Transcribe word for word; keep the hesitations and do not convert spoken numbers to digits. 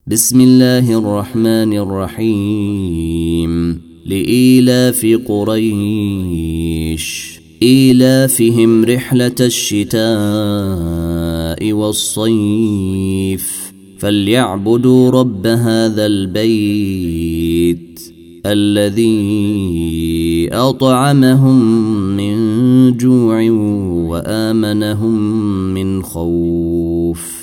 بسم الله الرحمن الرحيم لإيلاف قريش إيلافهم رحلة الشتاء والصيف فليعبدوا رب هذا البيت الذي أطعمهم من جوع وآمنهم من خوف